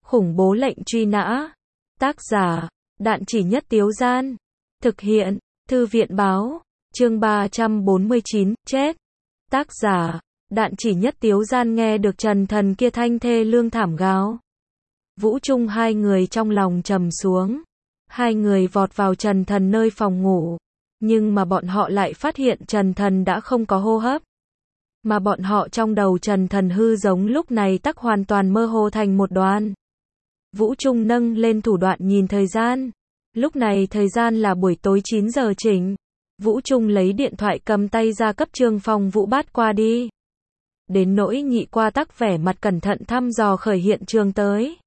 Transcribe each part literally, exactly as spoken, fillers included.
Khủng bố lệnh truy nã. Tác giả, Đạn Chỉ Nhất Tiếu Gian. Thực hiện, Thư viện Báo. Chương ba trăm bốn mươi chín, chết. Tác giả, Đạn Chỉ Nhất Tiếu Gian. Nghe được Trần Thần kia thanh thê lương thảm gào. Vũ Trung hai người trong lòng trầm xuống. Hai người vọt vào Trần Thần nơi phòng ngủ. Nhưng mà bọn họ lại phát hiện Trần Thần đã không có hô hấp. Mà bọn họ trong đầu Trần Thần hư giống lúc này tắc hoàn toàn mơ hồ thành một đoàn. Vũ Trung nâng lên thủ đoạn nhìn thời gian. Lúc này thời gian là buổi tối chín giờ chỉnh. Vũ Trung lấy điện thoại cầm tay ra cấp Trương Phong Vũ bắt qua đi. Đến nỗi Nhị Qua tắc vẻ mặt cẩn thận thăm dò khởi hiện trường tới.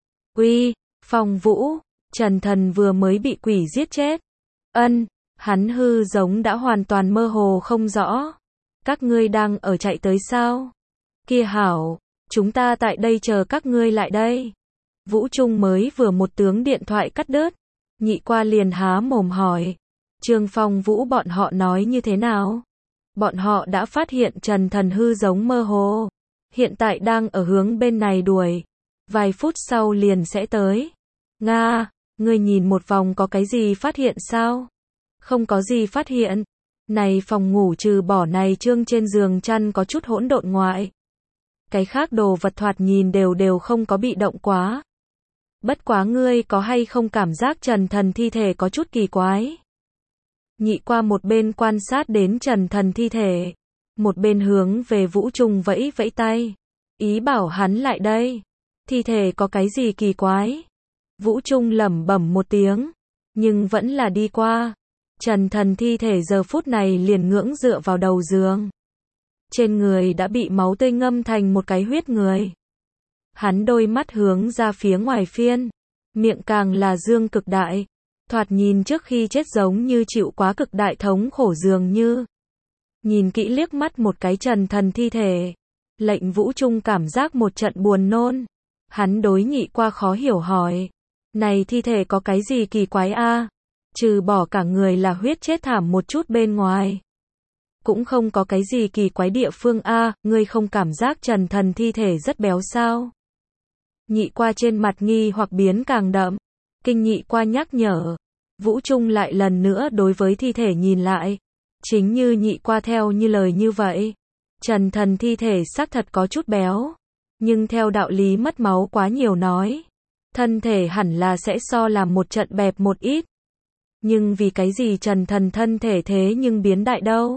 Uy, Phong Vũ, Trần Thần vừa mới bị quỷ giết chết. Ân, hắn hư giống đã hoàn toàn mơ hồ không rõ. Các ngươi đang ở chạy tới sao? Kia hảo, chúng ta tại đây chờ các ngươi lại đây. Vũ Trung mới vừa một tướng điện thoại cắt đứt. Nhị Qua liền há mồm hỏi. Trương Phong Vũ bọn họ nói như thế nào? Bọn họ đã phát hiện Trần Thần hư giống mơ hồ. Hiện tại đang ở hướng bên này đuổi. Vài phút sau liền sẽ tới. Nga, ngươi nhìn một vòng có cái gì phát hiện sao? Không có gì phát hiện. Này phòng ngủ trừ bỏ này trương trên giường chăn có chút hỗn độn ngoại. Cái khác đồ vật thoạt nhìn đều đều không có bị động quá. Bất quá ngươi có hay không cảm giác Trần Thần thi thể có chút kỳ quái? Nhị Qua một bên quan sát đến Trần Thần thi thể. Một bên hướng về Vũ Trung vẫy vẫy tay. Ý bảo hắn lại đây. Thi thể có cái gì kỳ quái? Vũ Trung lẩm bẩm một tiếng. Nhưng vẫn là đi qua. Trần Thần thi thể giờ phút này liền ngưỡng dựa vào đầu giường. Trên người đã bị máu tươi ngâm thành một cái huyết người. Hắn đôi mắt hướng ra phía ngoài phiên. Miệng càng là dương cực đại. Thoạt nhìn trước khi chết giống như chịu quá cực đại thống khổ dường như. Nhìn kỹ liếc mắt một cái Trần Thần thi thể. Lệnh Vũ Trung cảm giác một trận buồn nôn. Hắn đối Nhị Qua khó hiểu hỏi. Này thi thể có cái gì kỳ quái a? Trừ bỏ cả người là huyết chết thảm một chút bên ngoài. Cũng không có cái gì kỳ quái địa phương a, ngươi không cảm giác Trần Thần thi thể rất béo sao? Nhị Qua trên mặt nghi hoặc biến càng đậm. Kinh Nhị Qua nhắc nhở. Vũ Trung lại lần nữa đối với thi thể nhìn lại. Chính như Nhị Qua theo như lời như vậy. Trần Thần thi thể xác thật có chút béo. Nhưng theo đạo lý mất máu quá nhiều nói. Thân thể hẳn là sẽ so làm một trận bẹp một ít. Nhưng vì cái gì Trần Thần thân thể thế nhưng biến đại đâu?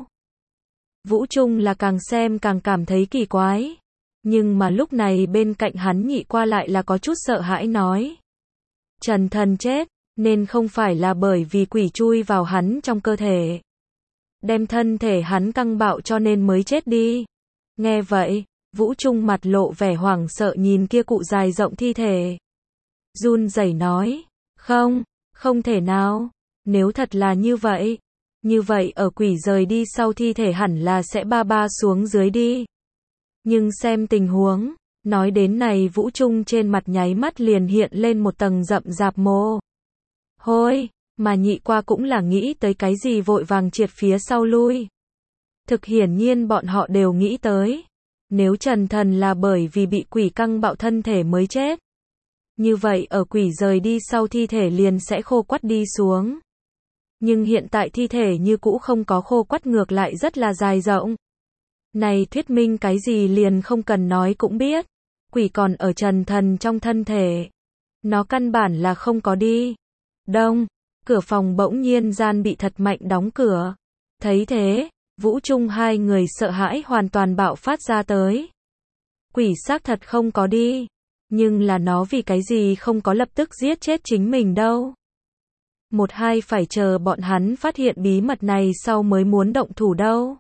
Vũ Trung là càng xem càng cảm thấy kỳ quái. Nhưng mà lúc này bên cạnh hắn Nhị Qua lại là có chút sợ hãi nói. Trần Thần chết, nên không phải là bởi vì quỷ chui vào hắn trong cơ thể. Đem thân thể hắn căng bạo cho nên mới chết đi. Nghe vậy, Vũ Trung mặt lộ vẻ hoảng sợ nhìn kia cụ dài rộng thi thể. Run rẩy nói, không, không thể nào. Nếu thật là như vậy, như vậy ở quỷ rời đi sau thi thể hẳn là sẽ ba ba xuống dưới đi. Nhưng xem tình huống, nói đến này Vũ Trung trên mặt nháy mắt liền hiện lên một tầng rậm rạp mồ hôi, mà Nhị Qua cũng là nghĩ tới cái gì vội vàng triệt phía sau lui. Thực hiển nhiên bọn họ đều nghĩ tới, nếu Trần Thần là bởi vì bị quỷ căng bạo thân thể mới chết. Như vậy ở quỷ rời đi sau thi thể liền sẽ khô quắt đi xuống. Nhưng hiện tại thi thể như cũ không có khô quắt ngược lại rất là dài rộng. Này thuyết minh cái gì liền không cần nói cũng biết. Quỷ còn ở Trần Thần trong thân thể. Nó căn bản là không có đi. Đông, cửa phòng bỗng nhiên gian bị thật mạnh đóng cửa. Thấy thế, Vũ Trung hai người sợ hãi hoàn toàn bạo phát ra tới. Quỷ xác thật không có đi. Nhưng là nó vì cái gì không có lập tức giết chết chính mình đâu. Một hai phải chờ bọn hắn phát hiện bí mật này sau mới muốn động thủ đâu.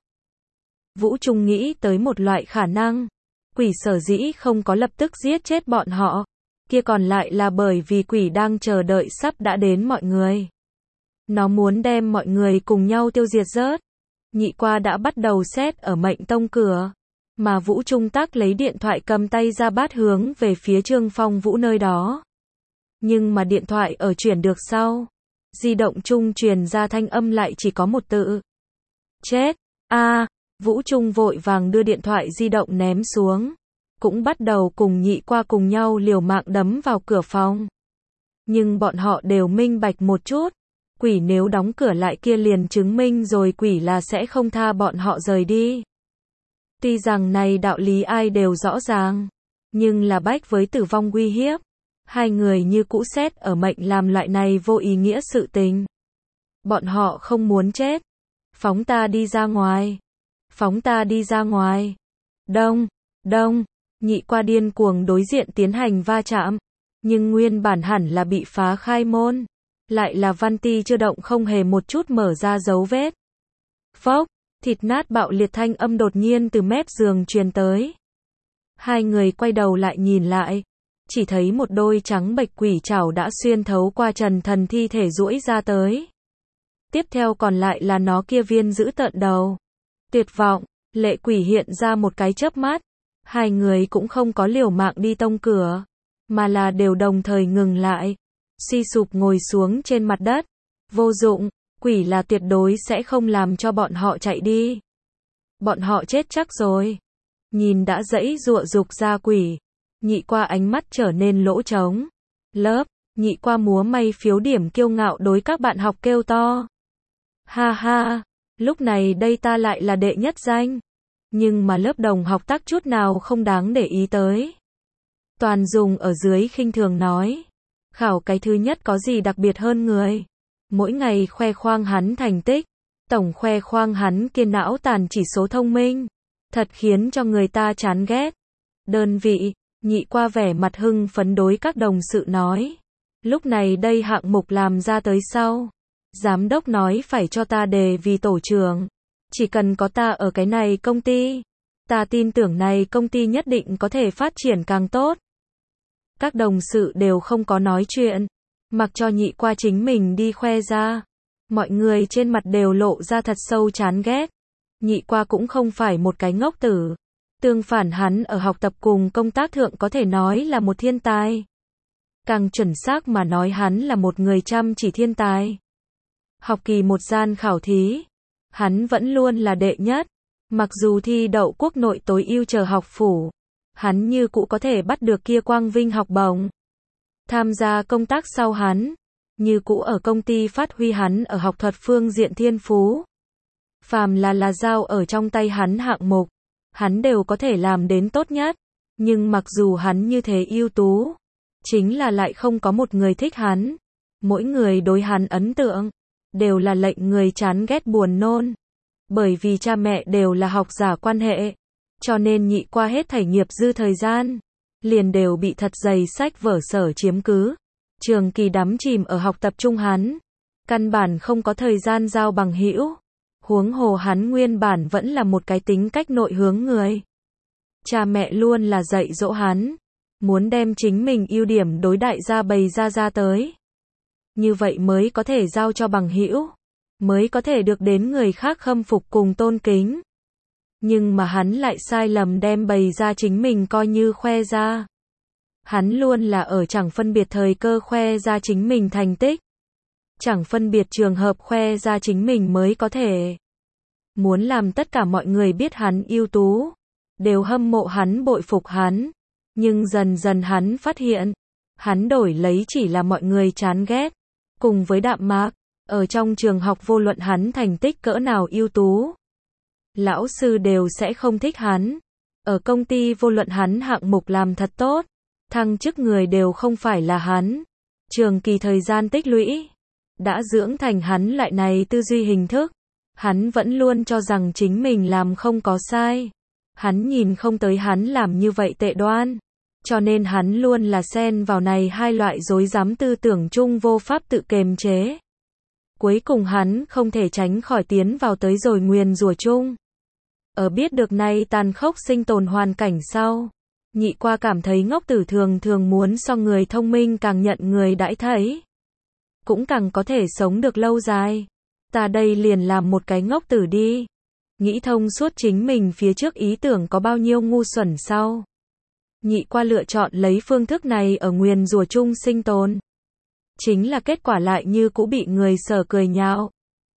Vũ Trung nghĩ tới một loại khả năng. Quỷ sở dĩ không có lập tức giết chết bọn họ. Kia còn lại là bởi vì quỷ đang chờ đợi sắp đã đến mọi người. Nó muốn đem mọi người cùng nhau tiêu diệt rớt. Nhị Qua đã bắt đầu xét ở mệnh tông cửa. Mà Vũ Trung tắc lấy điện thoại cầm tay ra bát hướng về phía Trương Phong Vũ nơi đó. Nhưng mà điện thoại ở chuyển được sau. Di động trung truyền ra thanh âm lại chỉ có một tự. Chết, a, Vũ Trung vội vàng đưa điện thoại di động ném xuống. cũng bắt đầu cùng nhị qua cùng nhau liều mạng đấm vào cửa phòng. Nhưng bọn họ đều minh bạch một chút, quỷ nếu đóng cửa lại kia liền chứng minh rồi quỷ là sẽ không tha bọn họ rời đi. Tuy rằng này đạo lý ai đều rõ ràng, nhưng là bách với tử vong uy hiếp, hai người như cũ xét ở mệnh làm loại này vô ý nghĩa sự tình. Bọn họ không muốn chết. Phóng ta đi ra ngoài. Phóng ta đi ra ngoài. Đông, đông, nhị qua điên cuồng đối diện tiến hành va chạm. Nhưng nguyên bản hẳn là bị phá khai môn. Lại là văn ti chưa động không hề một chút mở ra dấu vết. Phốc, thịt nát bạo liệt thanh âm đột nhiên từ mép giường truyền tới. Hai người quay đầu lại nhìn lại. Chỉ thấy một đôi trắng bệch quỷ trảo đã xuyên thấu qua Trần Thần thi thể duỗi ra tới. Tiếp theo còn lại là nó kia viên giữ tợn đầu. Tuyệt vọng, lệ quỷ hiện ra một cái chớp mắt. Hai người cũng không có liều mạng đi tông cửa, mà là đều đồng thời ngừng lại. Suy sụp ngồi xuống trên mặt đất. Vô dụng, quỷ là tuyệt đối sẽ không làm cho bọn họ chạy đi. Bọn họ chết chắc rồi. Nhìn đã dãy giụa dục ra quỷ. Nhị qua ánh mắt trở nên lỗ trống. Lớp, nhị qua múa may phiếu điểm kiêu ngạo đối các bạn học kêu to. Ha ha, lúc này đây ta lại là đệ nhất danh. Nhưng mà lớp đồng học tác chút nào không đáng để ý tới. Toàn dùng ở dưới khinh thường nói. Khảo cái thứ nhất có gì đặc biệt hơn người. Mỗi ngày khoe khoang hắn thành tích. Tổng khoe khoang hắn kiên não tàn chỉ số thông minh. Thật khiến cho người ta chán ghét. Đơn vị, nhị qua vẻ mặt hưng phấn đối các đồng sự nói. Lúc này đây hạng mục làm ra tới sau. Giám đốc nói phải cho ta đề vì tổ trưởng. Chỉ cần có ta ở cái này công ty. Ta tin tưởng này công ty nhất định có thể phát triển càng tốt. Các đồng sự đều không có nói chuyện. Mặc cho nhị qua chính mình đi khoe ra. Mọi người trên mặt đều lộ ra thật sâu chán ghét. Nhị qua cũng không phải một cái ngốc tử. Tương phản hắn ở học tập cùng công tác thượng có thể nói là một thiên tài. Càng chuẩn xác mà nói hắn là một người chăm chỉ thiên tài. Học kỳ một gian khảo thí, hắn vẫn luôn là đệ nhất. Mặc dù thi đậu quốc nội tối ưu chờ học phủ, hắn như cũ có thể bắt được kia quang vinh học bổng. Tham gia công tác sau hắn, như cũ ở công ty phát huy hắn ở học thuật phương diện thiên phú. Phàm là là giao ở trong tay hắn hạng mục, hắn đều có thể làm đến tốt nhất. Nhưng mặc dù hắn như thế ưu tú, chính là lại không có một người thích hắn. Mỗi người đối hắn ấn tượng đều là lệnh người chán ghét buồn nôn. Bởi vì cha mẹ đều là học giả quan hệ, cho nên nhị qua hết thảy nghiệp dư thời gian, liền đều bị thật dày sách vở sở chiếm cứ. Trường kỳ đắm chìm ở học tập trung hắn, căn bản không có thời gian giao bằng hữu. Huống hồ hắn nguyên bản vẫn là một cái tính cách nội hướng người. Cha mẹ luôn là dạy dỗ hắn, muốn đem chính mình ưu điểm đối đại gia bày ra ra tới. Như vậy mới có thể giao cho bằng hữu, mới có thể được đến người khác khâm phục cùng tôn kính. Nhưng mà hắn lại sai lầm đem bày ra chính mình coi như khoe ra. Hắn luôn là ở chẳng phân biệt thời cơ khoe ra chính mình thành tích. Chẳng phân biệt trường hợp khoe ra chính mình mới có thể. Muốn làm tất cả mọi người biết hắn ưu tú, đều hâm mộ hắn bội phục hắn. Nhưng dần dần hắn phát hiện, hắn đổi lấy chỉ là mọi người chán ghét. Cùng với đạm mạc, ở trong trường học vô luận hắn thành tích cỡ nào ưu tú, lão sư đều sẽ không thích hắn. Ở công ty vô luận hắn hạng mục làm thật tốt, thăng chức người đều không phải là hắn. Trường kỳ thời gian tích lũy đã dưỡng thành hắn loại này tư duy hình thức. Hắn vẫn luôn cho rằng chính mình làm không có sai. Hắn nhìn không tới hắn làm như vậy tệ đoan. Cho nên hắn luôn là xen vào này hai loại rối rắm tư tưởng chung vô pháp tự kiềm chế. Cuối cùng hắn không thể tránh khỏi tiến vào tới rồi nguyền rủa chung. Ở biết được nay tàn khốc sinh tồn hoàn cảnh sau, nhị qua cảm thấy ngốc tử thường thường muốn so người thông minh càng nhận người đãi thấy. Cũng càng có thể sống được lâu dài. Ta đây liền làm một cái ngốc tử đi. Nghĩ thông suốt chính mình phía trước ý tưởng có bao nhiêu ngu xuẩn sau. Nhị qua lựa chọn lấy phương thức này ở nguyền rủa chung sinh tồn. Chính là kết quả lại như cũ bị người sở cười nhạo.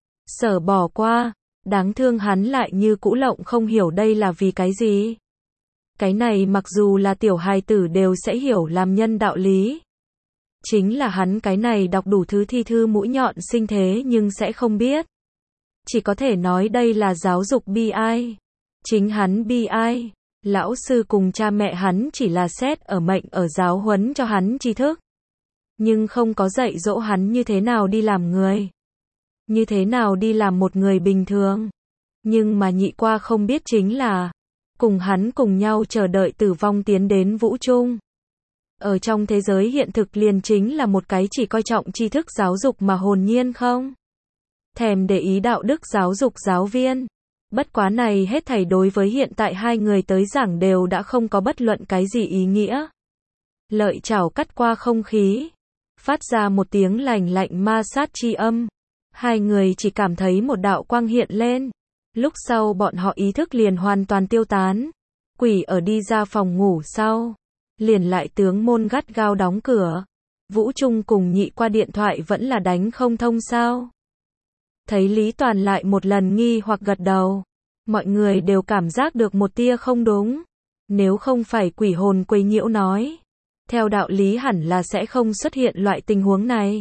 Sở bỏ qua, đáng thương hắn lại như cũ lộng không hiểu đây là vì cái gì. Cái này mặc dù là tiểu hài tử đều sẽ hiểu làm nhân đạo lý. Chính là hắn cái này đọc đủ thứ thi thư mũi nhọn sinh thế nhưng sẽ không biết. Chỉ có thể nói đây là giáo dục bi ai. Chính hắn bi ai. Lão sư cùng cha mẹ hắn chỉ là xét ở mệnh ở giáo huấn cho hắn tri thức. Nhưng không có dạy dỗ hắn như thế nào đi làm người. Như thế nào đi làm một người bình thường. Nhưng mà nhị qua không biết chính là, cùng hắn cùng nhau chờ đợi tử vong tiến đến vũ trung. Ở trong thế giới hiện thực liền chính là một cái chỉ coi trọng tri thức giáo dục mà hồn nhiên không thèm để ý đạo đức giáo dục giáo viên. Bất quá này hết thảy đối với hiện tại hai người tới giảng đều đã không có bất luận cái gì ý nghĩa. Lợi chảo cắt qua không khí, phát ra một tiếng lành lạnh ma sát chi âm. Hai người chỉ cảm thấy một đạo quang hiện lên. Lúc sau bọn họ ý thức liền hoàn toàn tiêu tán. Quỷ ở đi ra phòng ngủ sau, liền lại tướng môn gắt gao đóng cửa. Vũ Trung cùng nhị qua điện thoại vẫn là đánh không thông sao. Thấy Lý Toàn lại một lần nghi hoặc gật đầu. Mọi người đều cảm giác được một tia không đúng. Nếu không phải quỷ hồn quấy nhiễu nói, theo đạo lý hẳn là sẽ không xuất hiện loại tình huống này.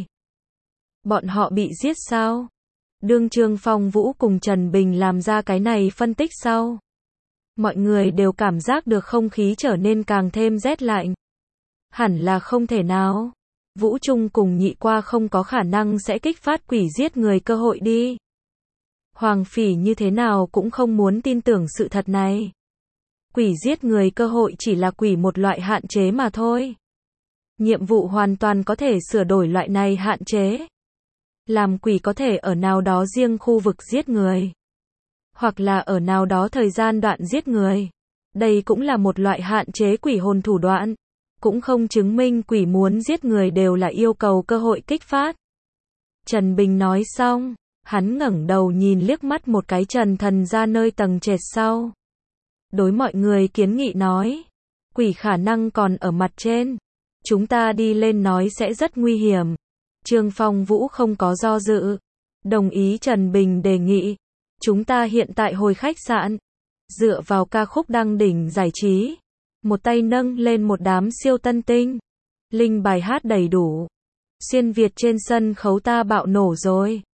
Bọn họ bị giết sao? Đương Trương Phong Vũ cùng Trần Bình làm ra cái này phân tích sau. Mọi người đều cảm giác được không khí trở nên càng thêm rét lạnh. Hẳn là không thể nào. Vũ Trung cùng nhị qua không có khả năng sẽ kích phát quỷ giết người cơ hội đi. Hoàng Phỉ như thế nào cũng không muốn tin tưởng sự thật này. Quỷ giết người cơ hội chỉ là quỷ một loại hạn chế mà thôi. Nhiệm vụ hoàn toàn có thể sửa đổi loại này hạn chế. Làm quỷ có thể ở nào đó riêng khu vực giết người. Hoặc là ở nào đó thời gian đoạn giết người. Đây cũng là một loại hạn chế quỷ hồn thủ đoạn. Cũng không chứng minh quỷ muốn giết người đều là yêu cầu cơ hội kích phát. Trần Bình nói xong, hắn ngẩng đầu nhìn liếc mắt một cái Trần Thần ra nơi tầng trệt sau. Đối mọi người kiến nghị nói, quỷ khả năng còn ở mặt trên. Chúng ta đi lên nói sẽ rất nguy hiểm. Trương Phong Vũ không có do dự. Đồng ý Trần Bình đề nghị. Chúng ta hiện tại hồi khách sạn. Dựa vào ca khúc đăng đỉnh giải trí. Một tay nâng lên một đám siêu tân tinh. Linh bài hát đầy đủ. Xuyên Việt trên sân khấu ta bạo nổ rồi.